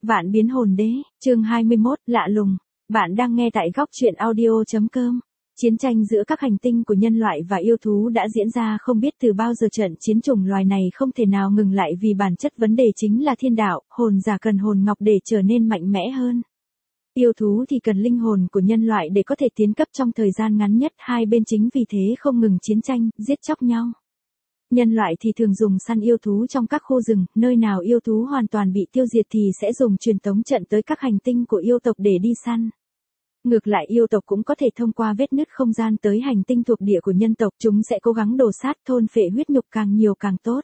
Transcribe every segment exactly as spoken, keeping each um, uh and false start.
Vạn biến hồn đế, chương hai mươi mốt, lạ lùng. Bạn đang nghe tại góc truyện audio chấm com. Chiến tranh giữa các hành tinh của nhân loại và yêu thú đã diễn ra không biết từ bao giờ, trận chiến chủng loài này không thể nào ngừng lại vì bản chất vấn đề chính là thiên đạo, hồn giả cần hồn ngọc để trở nên mạnh mẽ hơn. Yêu thú thì cần linh hồn của nhân loại để có thể tiến cấp trong thời gian ngắn nhất, hai bên chính vì thế không ngừng chiến tranh, giết chóc nhau. Nhân loại thì thường dùng săn yêu thú trong các khu rừng, nơi nào yêu thú hoàn toàn bị tiêu diệt thì sẽ dùng truyền tống trận tới các hành tinh của yêu tộc để đi săn. Ngược lại yêu tộc cũng có thể thông qua vết nứt không gian tới hành tinh thuộc địa của nhân tộc, chúng sẽ cố gắng đổ sát thôn phệ huyết nhục càng nhiều càng tốt.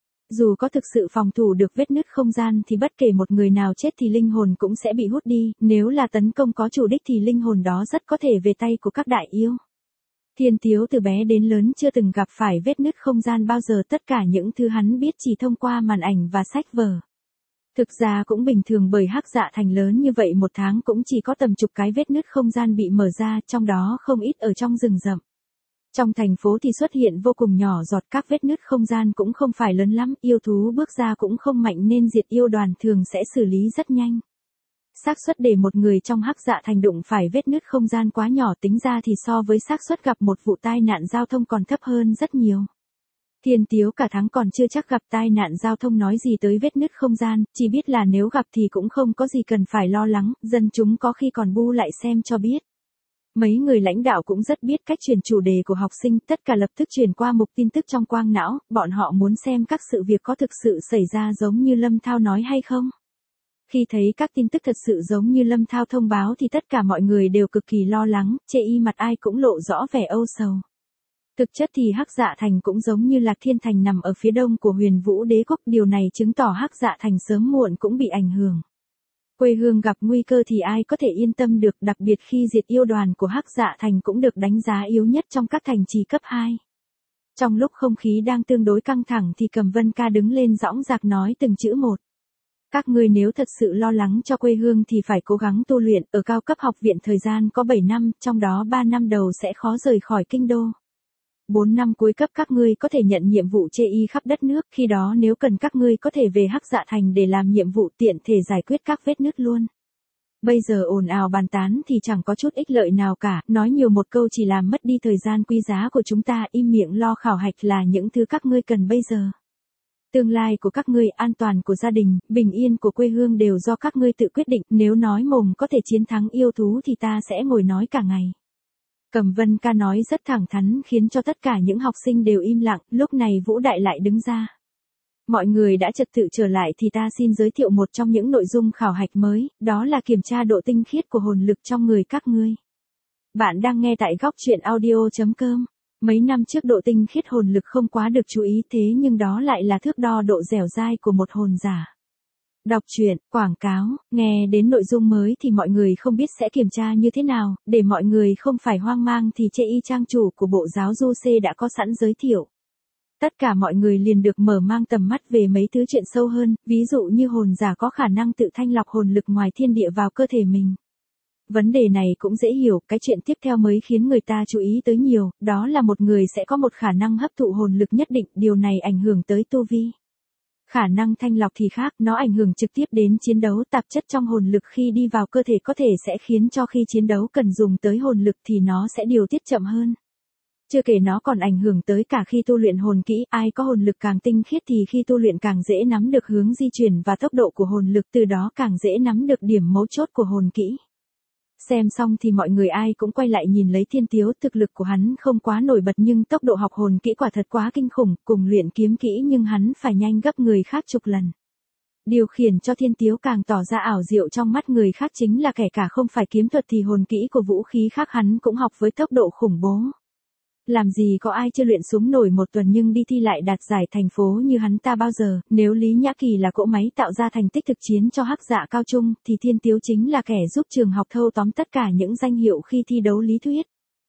Dù có thực sự phòng thủ được vết nứt không gian thì bất kể một người nào chết thì linh hồn cũng sẽ bị hút đi, nếu là tấn công có chủ đích thì linh hồn đó rất có thể về tay của các đại yêu. Thiên Tiếu từ bé đến lớn chưa từng gặp phải vết nứt không gian bao giờ, tất cả những thứ hắn biết chỉ thông qua màn ảnh và sách vở. Thực ra cũng bình thường bởi Hắc Dạ Thành lớn như vậy một tháng cũng chỉ có tầm chục cái vết nứt không gian bị mở ra, trong đó không ít ở trong rừng rậm. Trong thành phố thì xuất hiện vô cùng nhỏ giọt, các vết nứt không gian cũng không phải lớn lắm, yêu thú bước ra cũng không mạnh nên diệt yêu đoàn thường sẽ xử lý rất nhanh. Xác suất để một người trong Hắc Dạ Thành đụng phải vết nứt không gian quá nhỏ, tính ra thì so với xác suất gặp một vụ tai nạn giao thông còn thấp hơn rất nhiều. Thiên Tiếu cả tháng còn chưa chắc gặp tai nạn giao thông nói gì tới vết nứt không gian, chỉ biết là nếu gặp thì cũng không có gì cần phải lo lắng, dân chúng có khi còn bu lại xem cho biết. Mấy người lãnh đạo cũng rất biết cách truyền chủ đề của học sinh, tất cả lập tức truyền qua mục tin tức trong quang não, bọn họ muốn xem các sự việc có thực sự xảy ra giống như Lâm Thao nói hay không. Khi thấy các tin tức thật sự giống như Lâm Thao thông báo thì tất cả mọi người đều cực kỳ lo lắng, chê y mặt ai cũng lộ rõ vẻ âu sầu. Thực chất thì Hắc Dạ Thành cũng giống như Lạc Thiên Thành nằm ở phía đông của Huyền Vũ Đế quốc, điều này chứng tỏ Hắc Dạ Thành sớm muộn cũng bị ảnh hưởng. Quê hương gặp nguy cơ thì ai có thể yên tâm được, đặc biệt khi diệt yêu đoàn của Hắc Dạ Thành cũng được đánh giá yếu nhất trong các thành trì cấp hai. Trong lúc không khí đang tương đối căng thẳng thì Cầm Vân Ca đứng lên dõng dạc nói từng chữ một. Các ngươi nếu thật sự lo lắng cho quê hương thì phải cố gắng tu luyện, ở cao cấp học viện thời gian có bảy năm, trong đó ba năm đầu sẽ khó rời khỏi kinh đô. bốn năm cuối cấp các ngươi có thể nhận nhiệm vụ chê y khắp đất nước, khi đó nếu cần các ngươi có thể về Hắc Dạ Thành để làm nhiệm vụ, tiện thể giải quyết các vết nứt luôn. Bây giờ ồn ào bàn tán thì chẳng có chút ích lợi nào cả, nói nhiều một câu chỉ làm mất đi thời gian quý giá của chúng ta, im miệng lo khảo hạch là những thứ các ngươi cần bây giờ. Tương lai của các ngươi, an toàn của gia đình, bình yên của quê hương đều do các ngươi tự quyết định, nếu nói mồm có thể chiến thắng yêu thú thì ta sẽ ngồi nói cả ngày. Cầm Vân Ca nói rất thẳng thắn khiến cho tất cả những học sinh đều im lặng, lúc này Vũ Đại lại đứng ra. Mọi người đã trật tự trở lại thì ta xin giới thiệu một trong những nội dung khảo hạch mới, đó là kiểm tra độ tinh khiết của hồn lực trong người các ngươi. Bạn đang nghe tại góc truyện audio chấm com. Mấy năm trước độ tinh khiết hồn lực không quá được chú ý, thế nhưng đó lại là thước đo độ dẻo dai của một hồn giả. Đọc truyện, quảng cáo, nghe đến nội dung mới thì mọi người không biết sẽ kiểm tra như thế nào, để mọi người không phải hoang mang thì chê y trang chủ của bộ giáo du C đã có sẵn giới thiệu. Tất cả mọi người liền được mở mang tầm mắt về mấy thứ chuyện sâu hơn, ví dụ như hồn giả có khả năng tự thanh lọc hồn lực ngoài thiên địa vào cơ thể mình. Vấn đề này cũng dễ hiểu, cái chuyện tiếp theo mới khiến người ta chú ý tới nhiều, đó là một người sẽ có một khả năng hấp thụ hồn lực nhất định, điều này ảnh hưởng tới tu vi. Khả năng thanh lọc thì khác, nó ảnh hưởng trực tiếp đến chiến đấu, tạp chất trong hồn lực khi đi vào cơ thể có thể sẽ khiến cho khi chiến đấu cần dùng tới hồn lực thì nó sẽ điều tiết chậm hơn. Chưa kể nó còn ảnh hưởng tới cả khi tu luyện hồn kỹ, ai có hồn lực càng tinh khiết thì khi tu luyện càng dễ nắm được hướng di chuyển và tốc độ của hồn lực, từ đó càng dễ nắm được điểm mấu chốt của hồn kỹ. Xem xong thì mọi người ai cũng quay lại nhìn lấy Thiên Tiếu, thực lực của hắn không quá nổi bật nhưng tốc độ học hồn kỹ quả thật quá kinh khủng, cùng luyện kiếm kỹ nhưng hắn phải nhanh gấp người khác chục lần. Điều khiển cho Thiên Tiếu càng tỏ ra ảo diệu trong mắt người khác chính là kể cả không phải kiếm thuật thì hồn kỹ của vũ khí khác hắn cũng học với tốc độ khủng bố. Làm gì có ai chưa luyện súng nổi một tuần nhưng đi thi lại đạt giải thành phố như hắn ta bao giờ, nếu Lý Nhã Kỳ là cỗ máy tạo ra thành tích thực chiến cho Hắc Dạ cao trung, thì Thiên Tiếu chính là kẻ giúp trường học thâu tóm tất cả những danh hiệu khi thi đấu lý thuyết.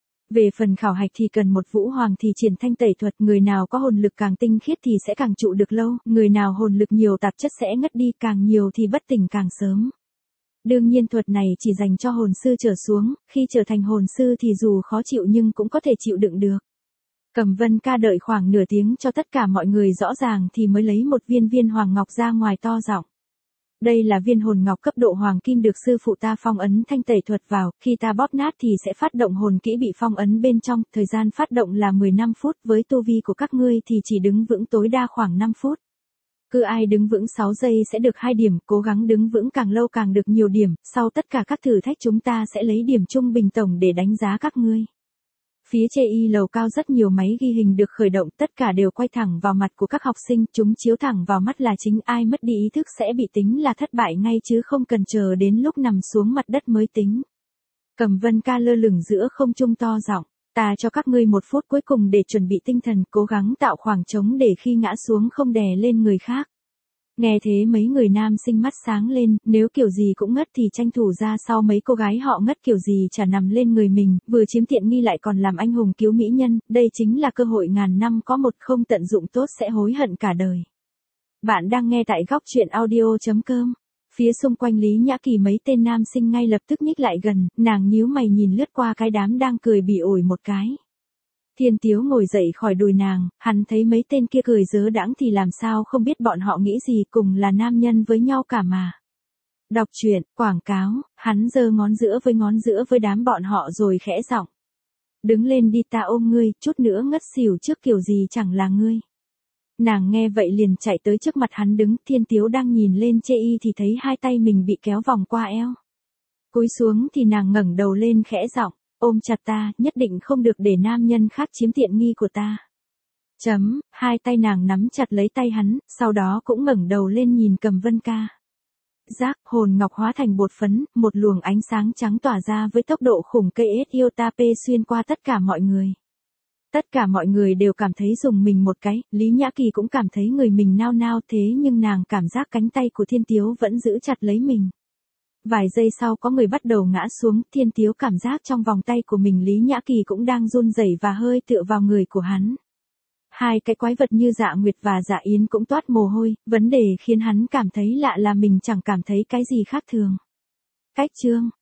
Về phần khảo hạch thì cần một vũ hoàng thì triển thanh tẩy thuật, người nào có hồn lực càng tinh khiết thì sẽ càng trụ được lâu, người nào hồn lực nhiều tạp chất sẽ ngất đi, càng nhiều thì bất tỉnh càng sớm. Đương nhiên thuật này chỉ dành cho hồn sư trở xuống, khi trở thành hồn sư thì dù khó chịu nhưng cũng có thể chịu đựng được. Cầm Vân Ca đợi khoảng nửa tiếng cho tất cả mọi người rõ ràng thì mới lấy một viên viên hoàng ngọc ra ngoài to giọng. Đây là viên hồn ngọc cấp độ hoàng kim được sư phụ ta phong ấn thanh tẩy thuật vào, khi ta bóp nát thì sẽ phát động hồn kỹ bị phong ấn bên trong, thời gian phát động là mười lăm phút, với tu vi của các ngươi thì chỉ đứng vững tối đa khoảng năm phút. Cứ ai đứng vững sáu giây sẽ được hai điểm, cố gắng đứng vững càng lâu càng được nhiều điểm, sau tất cả các thử thách chúng ta sẽ lấy điểm trung bình tổng để đánh giá các ngươi. Phía chê y lầu cao rất nhiều máy ghi hình được khởi động, tất cả đều quay thẳng vào mặt của các học sinh, chúng chiếu thẳng vào mắt là chính, ai mất đi ý thức sẽ bị tính là thất bại ngay chứ không cần chờ đến lúc nằm xuống mặt đất mới tính. Cầm Vân ca lơ lửng giữa không trung to giọng, ta cho các ngươi một phút cuối cùng để chuẩn bị tinh thần, cố gắng tạo khoảng trống để khi ngã xuống không đè lên người khác. Nghe thế mấy người nam sinh mắt sáng lên, nếu kiểu gì cũng ngất thì tranh thủ ra sau mấy cô gái họ ngất kiểu gì chả nằm lên người mình, vừa chiếm tiện nghi lại còn làm anh hùng cứu mỹ nhân, đây chính là cơ hội ngàn năm có một, không tận dụng tốt sẽ hối hận cả đời. Bạn đang nghe tại góc truyện audio chấm com. Phía xung quanh Lý Nhã Kỳ mấy tên nam sinh ngay lập tức nhích lại gần, nàng nhíu mày nhìn lướt qua cái đám đang cười bỉ ổi một cái. Thiên Tiếu ngồi dậy khỏi đùi nàng, hắn thấy mấy tên kia cười dớ đãng thì làm sao không biết bọn họ nghĩ gì, cùng là nam nhân với nhau cả mà. Đọc truyện, quảng cáo, hắn giơ ngón giữa với ngón giữa với đám bọn họ rồi khẽ giọng. Đứng lên đi, ta ôm ngươi, chút nữa ngất xỉu trước kiểu gì chẳng là ngươi. Nàng nghe vậy liền chạy tới trước mặt hắn đứng, Thiên Tiếu đang nhìn lên chê y thì thấy hai tay mình bị kéo vòng qua eo. Cúi xuống thì nàng ngẩng đầu lên khẽ giọng. Ôm chặt ta, nhất định không được để nam nhân khác chiếm tiện nghi của ta. Chấm, hai tay nàng nắm chặt lấy tay hắn, sau đó cũng ngẩng đầu lên nhìn Cầm Vân ca. Giác, hồn ngọc hóa thành bột phấn, một luồng ánh sáng trắng tỏa ra với tốc độ khủng cây Ethiopia xuyên qua tất cả mọi người. Tất cả mọi người đều cảm thấy rùng mình một cái, Lý Nhã Kỳ cũng cảm thấy người mình nao nao, thế nhưng nàng cảm giác cánh tay của Thiên Tiếu vẫn giữ chặt lấy mình. Vài giây sau có người bắt đầu ngã xuống, Thiên Tiếu cảm giác trong vòng tay của mình Lý Nhã Kỳ cũng đang run rẩy và hơi tựa vào người của hắn. Hai cái quái vật như Dạ Nguyệt và Dạ Yến cũng toát mồ hôi, vấn đề khiến hắn cảm thấy lạ là mình chẳng cảm thấy cái gì khác thường. Cách chương